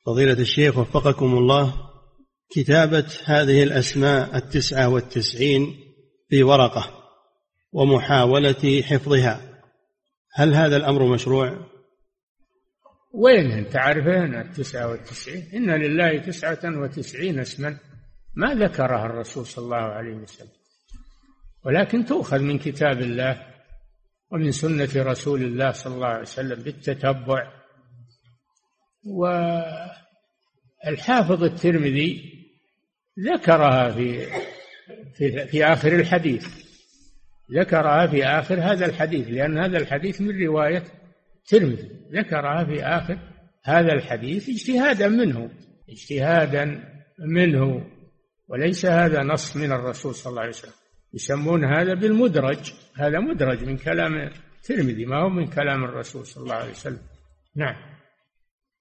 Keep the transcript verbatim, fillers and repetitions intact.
فضيلة الشيخ وفقكم الله، كتابة هذه الأسماء التسعة والتسعين في ورقة ومحاولة حفظها، هل هذا الأمر مشروع؟ وين أنت عارفين التسعة والتسعين؟ إن لله تسعة وتسعين اسما ما ذكرها الرسول صلى الله عليه وسلم، ولكن تؤخذ من كتاب الله ومن سنة رسول الله صلى الله عليه وسلم بالتتبع. والحافظ الترمذي ذكرها في في, في آخر الحديث، ذكرها في آخر هذا الحديث، لأن هذا الحديث من رواية الترمذي، ذكرها في آخر هذا الحديث اجتهادا منه اجتهادا منه وليس هذا نص من الرسول صلى الله عليه وسلم. يسمون هذا بالمدرج، هذا مدرج من كلام الترمذي، ما هو من كلام الرسول صلى الله عليه وسلم. نعم.